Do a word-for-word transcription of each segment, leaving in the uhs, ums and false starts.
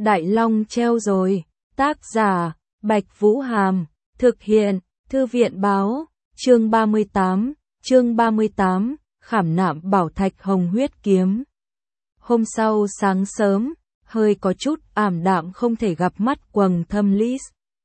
Đại Long treo rồi. Tác giả, Bạch Vũ Hàm. Thực hiện, Thư viện Báo. Chương ba mươi tám. Chương ba mươi tám. Khảm nạm bảo thạch hồng huyết kiếm. Hôm sau sáng sớm, hơi có chút ảm đạm không thể gặp mắt quầng thâm Liz.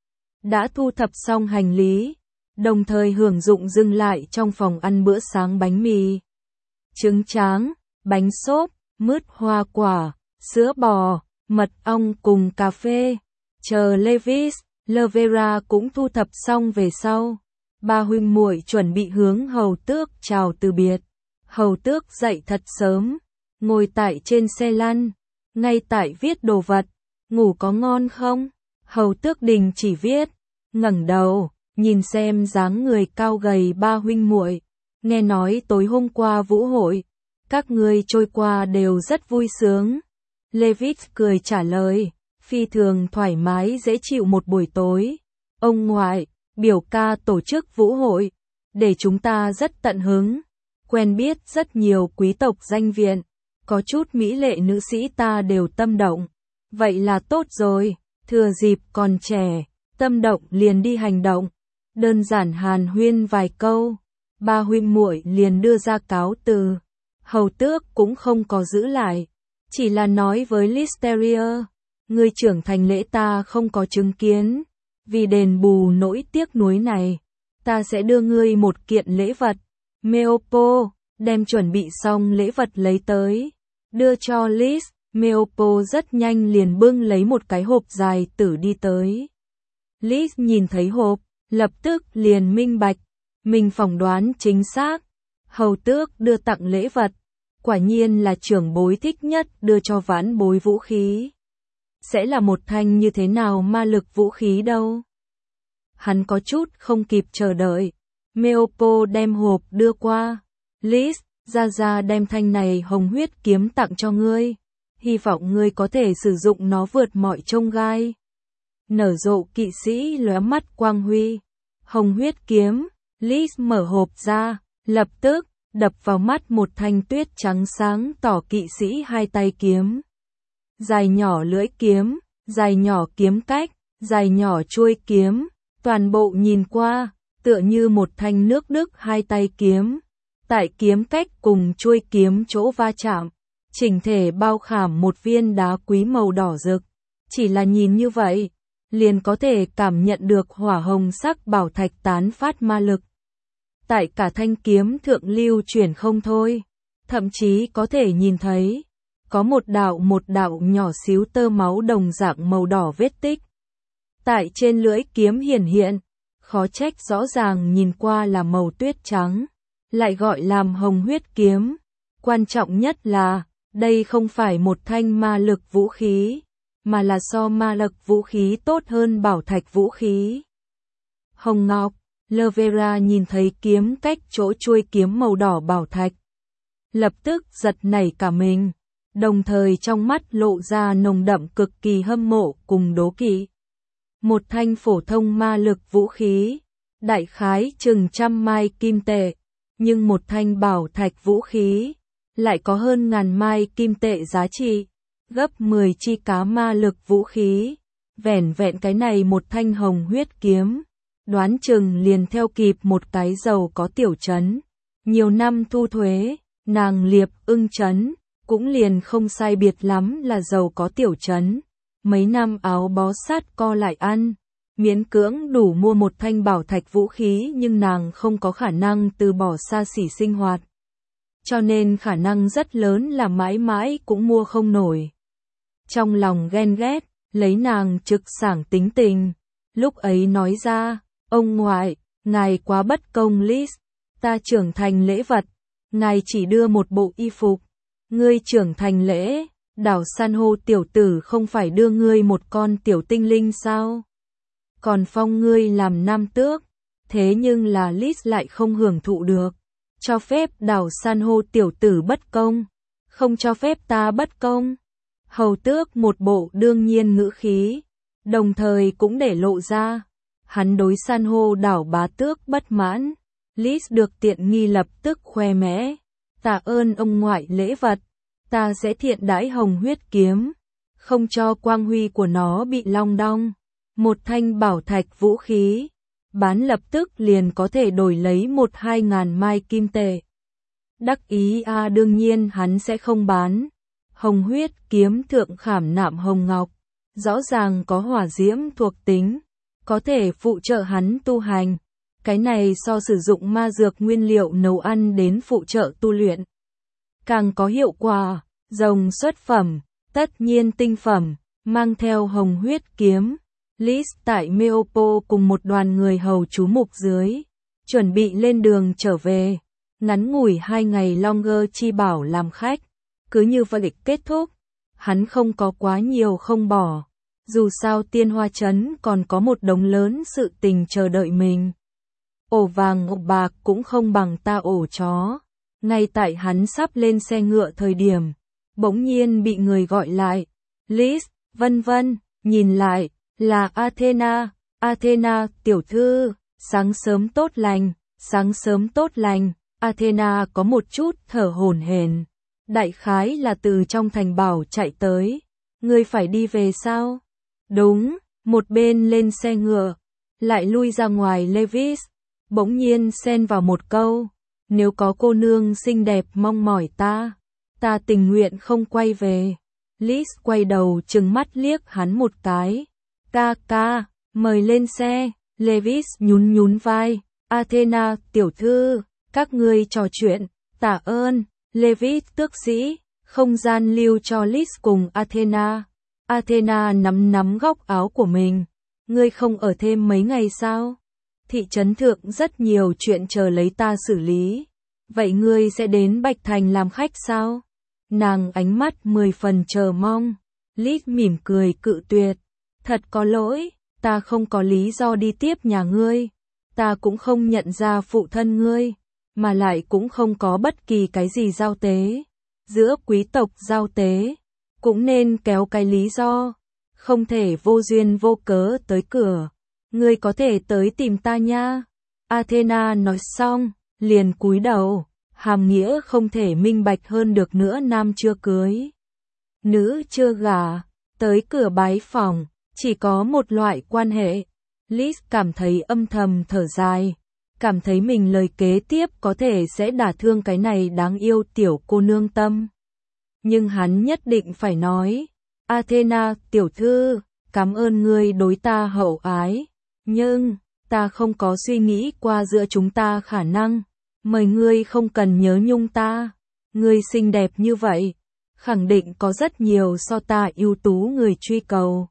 Đã thu thập xong hành lý, đồng thời hưởng dụng dừng lại trong phòng ăn bữa sáng bánh mì, trứng tráng, bánh xốp, mứt hoa quả, sữa bò, mật ong cùng cà phê. Chờ Levis, Lavera cũng thu thập xong về sau, ba huynh muội chuẩn bị hướng Hầu Tước chào từ biệt. Hầu Tước dậy thật sớm, ngồi tại trên xe lăn, ngay tại viết đồ vật. Ngủ có ngon không? Hầu Tước đình chỉ viết, ngẩng đầu, nhìn xem dáng người cao gầy ba huynh muội. Nghe nói tối hôm qua vũ hội, các ngươi trôi qua đều rất vui sướng. Levis cười trả lời, phi thường thoải mái dễ chịu một buổi tối. Ông ngoại, biểu ca tổ chức vũ hội, để chúng ta rất tận hứng. Quen biết rất nhiều quý tộc danh viện, có chút mỹ lệ nữ sĩ ta đều tâm động. Vậy là tốt rồi, thừa dịp còn trẻ, tâm động liền đi hành động. Đơn giản hàn huyên vài câu, ba huynh muội liền đưa ra cáo từ. Hầu Tước cũng không có giữ lại, chỉ là nói với Listeria, ngươi trưởng thành lễ ta không có chứng kiến, vì đền bù nỗi tiếc nuối này, ta sẽ đưa ngươi một kiện lễ vật. Meopo đem chuẩn bị xong lễ vật lấy tới, đưa cho Liz. Meopo rất nhanh liền bưng lấy một cái hộp dài tử đi tới. Liz nhìn thấy hộp, lập tức liền minh bạch, mình phỏng đoán chính xác. Hầu Tước đưa tặng lễ vật, quả nhiên là trưởng bối thích nhất đưa cho vãn bối vũ khí. Sẽ là một thanh như thế nào ma lực vũ khí đâu? Hắn có chút không kịp chờ đợi. Meopo đem hộp đưa qua. Liz, ra ra đem thanh này hồng huyết kiếm tặng cho ngươi. Hy vọng ngươi có thể sử dụng nó vượt mọi chông gai. Nở rộ kỵ sĩ lóe mắt quang huy. Hồng huyết kiếm. Liz mở hộp ra, lập tức đập vào mắt một thanh tuyết trắng sáng tỏ kỵ sĩ hai tay kiếm. Dài nhỏ lưỡi kiếm, dài nhỏ kiếm cách, dài nhỏ chuôi kiếm, toàn bộ nhìn qua, tựa như một thanh nước Đức hai tay kiếm. Tại kiếm cách cùng chuôi kiếm chỗ va chạm, chỉnh thể bao khảm một viên đá quý màu đỏ rực. Chỉ là nhìn như vậy, liền có thể cảm nhận được hỏa hồng sắc bảo thạch tán phát ma lực. Tại cả thanh kiếm thượng lưu chuyển không thôi, thậm chí có thể nhìn thấy, có một đạo một đạo nhỏ xíu tơ máu đồng dạng màu đỏ vết tích. Tại trên lưỡi kiếm hiển hiện, khó trách rõ ràng nhìn qua là màu tuyết trắng, lại gọi làm hồng huyết kiếm. Quan trọng nhất là, đây không phải một thanh ma lực vũ khí, mà là so ma lực vũ khí tốt hơn bảo thạch vũ khí. Hồng Ngọc, Lavera nhìn thấy kiếm cách chỗ chuôi kiếm màu đỏ bảo thạch, lập tức giật nảy cả mình, đồng thời trong mắt lộ ra nồng đậm cực kỳ hâm mộ cùng đố kỵ. Một thanh phổ thông ma lực vũ khí, đại khái chừng trăm mai kim tệ, nhưng một thanh bảo thạch vũ khí lại có hơn ngàn mai kim tệ giá trị, gấp mười chi cá ma lực vũ khí. Vẻn vẹn cái này một thanh hồng huyết kiếm, đoán chừng liền theo kịp một cái giàu có tiểu trấn. Nhiều năm thu thuế, nàng Liệp Ưng trấn, cũng liền không sai biệt lắm là giàu có tiểu trấn. Mấy năm áo bó sát co lại ăn, miễn cưỡng đủ mua một thanh bảo thạch vũ khí, nhưng nàng không có khả năng từ bỏ xa xỉ sinh hoạt. Cho nên khả năng rất lớn là mãi mãi cũng mua không nổi. Trong lòng ghen ghét, lấy nàng trực sảng tính tình, lúc ấy nói ra, ông ngoại, ngài quá bất công Liz, ta trưởng thành lễ vật, ngài chỉ đưa một bộ y phục, ngươi trưởng thành lễ, đảo san hô tiểu tử không phải đưa ngươi một con tiểu tinh linh sao? Còn phong ngươi làm nam tước, thế nhưng là Liz lại không hưởng thụ được, cho phép đảo san hô tiểu tử bất công, không cho phép ta bất công. Hầu Tước một bộ đương nhiên ngữ khí, đồng thời cũng để lộ ra, hắn đối san hô đảo bá tước bất mãn. Liz được tiện nghi lập tức khoe mẽ, tạ ơn ông ngoại lễ vật, ta sẽ thiện đãi hồng huyết kiếm, không cho quang huy của nó bị long đong. Một thanh bảo thạch vũ khí, bán lập tức liền có thể đổi lấy một hai ngàn mai kim tệ. Đắc ý a à, đương nhiên hắn sẽ không bán. Hồng huyết kiếm thượng khảm nạm hồng ngọc, rõ ràng có hỏa diễm thuộc tính, có thể phụ trợ hắn tu hành. Cái này so sử dụng ma dược nguyên liệu nấu ăn đến phụ trợ tu luyện càng có hiệu quả. Rồng xuất phẩm, tất nhiên tinh phẩm, mang theo hồng huyết kiếm. Lis tại Meopo cùng một đoàn người hầu chú mục dưới, chuẩn bị lên đường trở về. Ngắn ngủi hai ngày Longer chi bảo làm khách, cứ như vậy kết thúc. Hắn không có quá nhiều không bỏ, dù sao Tiên Hoa Trấn còn có một đống lớn sự tình chờ đợi mình. Ổ vàng ổ bạc cũng không bằng ta ổ chó. Ngay tại hắn sắp lên xe ngựa thời điểm, bỗng nhiên bị người gọi lại. Lis, vân vân, nhìn lại, là Athena. Athena, tiểu thư, sáng sớm tốt lành, sáng sớm tốt lành. Athena có một chút thở hổn hển, đại khái là từ trong thành bảo chạy tới. Ngươi phải đi về sao? Đúng, một bên lên xe ngựa, lại lui ra ngoài. Levis bỗng nhiên xen vào một câu, nếu có cô nương xinh đẹp mong mỏi ta, ta tình nguyện không quay về. Lis quay đầu trừng mắt liếc hắn một cái. Ca ca, mời lên xe. Levis nhún nhún vai. Athena, tiểu thư, các ngươi trò chuyện, tạ ơn. Levis tước sĩ, không gian lưu cho Lis cùng Athena. Athena nắm nắm góc áo của mình. Ngươi không ở thêm mấy ngày sao? Thị trấn thượng rất nhiều chuyện chờ lấy ta xử lý. Vậy ngươi sẽ đến Bạch Thành làm khách sao? Nàng ánh mắt mười phần chờ mong. Lis mỉm cười cự tuyệt. Thật có lỗi, ta không có lý do đi tiếp nhà ngươi. Ta cũng không nhận ra phụ thân ngươi, mà lại cũng không có bất kỳ cái gì giao tế. Giữa quý tộc giao tế, cũng nên kéo cái lý do. Không thể vô duyên vô cớ tới cửa. Ngươi có thể tới tìm ta nha. Athena nói xong, liền cúi đầu. Hàm nghĩa không thể minh bạch hơn được nữa. Nam chưa cưới, nữ chưa gả, tới cửa bái phỏng, chỉ có một loại quan hệ. Lis cảm thấy âm thầm thở dài, cảm thấy mình lời kế tiếp có thể sẽ đả thương cái này đáng yêu tiểu cô nương tâm. Nhưng hắn nhất định phải nói. Athena, tiểu thư, cảm ơn ngươi đối ta hậu ái, nhưng ta không có suy nghĩ qua giữa chúng ta khả năng. Mời ngươi không cần nhớ nhung ta. Ngươi xinh đẹp như vậy, khẳng định có rất nhiều so ta ưu tú người truy cầu.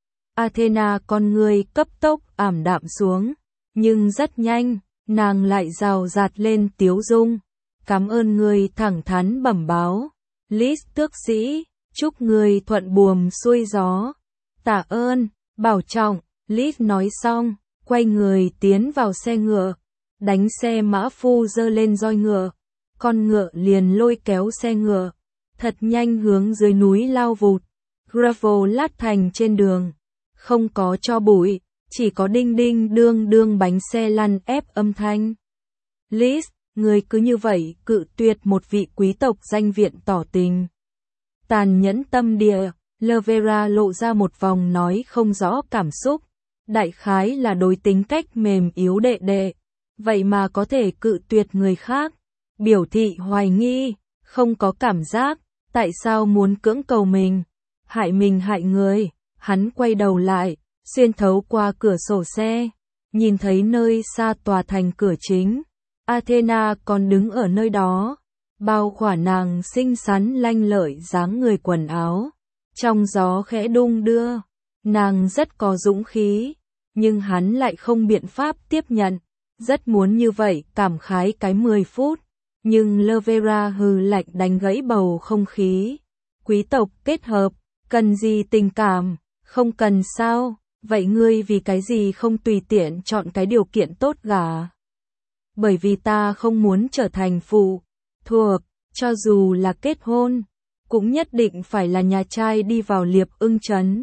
Athena con ngươi cấp tốc ảm đạm xuống, nhưng rất nhanh, nàng lại rào rạt lên tiếu dung. Cảm ơn ngươi thẳng thắn bẩm báo. Lis tước sĩ, chúc ngươi thuận buồm xuôi gió. Tạ ơn, bảo trọng. Lis nói xong, quay người tiến vào xe ngựa. Đánh xe mã phu giơ lên roi ngựa, con ngựa liền lôi kéo xe ngựa, thật nhanh hướng dưới núi lao vụt. Gravel lát thành trên đường, không có cho bụi, chỉ có đinh đinh đương đương bánh xe lăn ép âm thanh. Lis, người cứ như vậy cự tuyệt một vị quý tộc danh viện tỏ tình. Tàn nhẫn tâm địa. Lovera lộ ra một vòng nói không rõ cảm xúc, đại khái là đối tính cách mềm yếu đệ đệ. Vậy mà có thể cự tuyệt người khác, biểu thị hoài nghi, không có cảm giác, tại sao muốn cưỡng cầu mình, hại mình hại người. Hắn quay đầu lại, xuyên thấu qua cửa sổ xe, nhìn thấy nơi xa tòa thành cửa chính. Athena còn đứng ở nơi đó, bao khỏa nàng xinh xắn lanh lợi dáng người quần áo, trong gió khẽ đung đưa, nàng rất có dũng khí, nhưng hắn lại không biện pháp tiếp nhận. Rất muốn như vậy cảm khái cái mười phút, nhưng Lovera hừ lạnh đánh gãy bầu không khí. Quý tộc kết hợp, cần gì tình cảm, không cần sao, vậy ngươi vì cái gì không tùy tiện chọn cái điều kiện tốt gả? Bởi vì ta không muốn trở thành phụ thuộc, cho dù là kết hôn, cũng nhất định phải là nhà trai đi vào Liệp Ưng Trấn.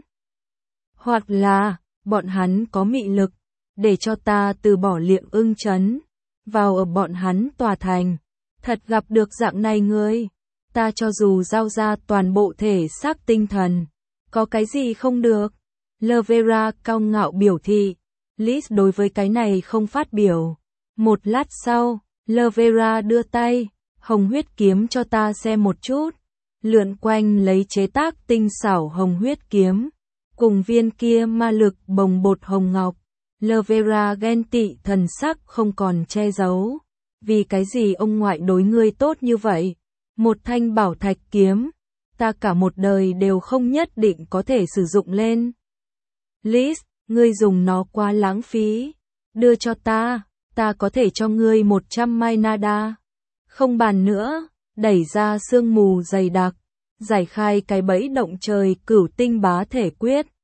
Hoặc là, bọn hắn có mị lực, để cho ta từ bỏ Liệp Ưng Trấn, vào ở bọn hắn tòa thành. Thật gặp được dạng này ngươi, ta cho dù giao ra toàn bộ thể xác tinh thần, Có cái gì không được? Lavera cao ngạo biểu thị. Liz đối với cái này không phát biểu. Một lát sau, Lavera đưa tay, hồng huyết kiếm cho ta xem một chút. Lượn quanh lấy chế tác tinh xảo hồng huyết kiếm. Cùng viên kia ma lực bồng bột hồng ngọc. Lavera ghen tị thần sắc không còn che giấu. Vì cái gì ông ngoại đối ngươi tốt như vậy? Một thanh bảo thạch kiếm. Ta cả một đời đều không nhất định có thể sử dụng lên. Liz, ngươi dùng nó quá lãng phí. Đưa cho ta, ta có thể cho ngươi một trăm mai nada. Không bàn nữa, đẩy ra sương mù dày đặc, giải khai cái bẫy động trời cửu tinh bá thể quyết.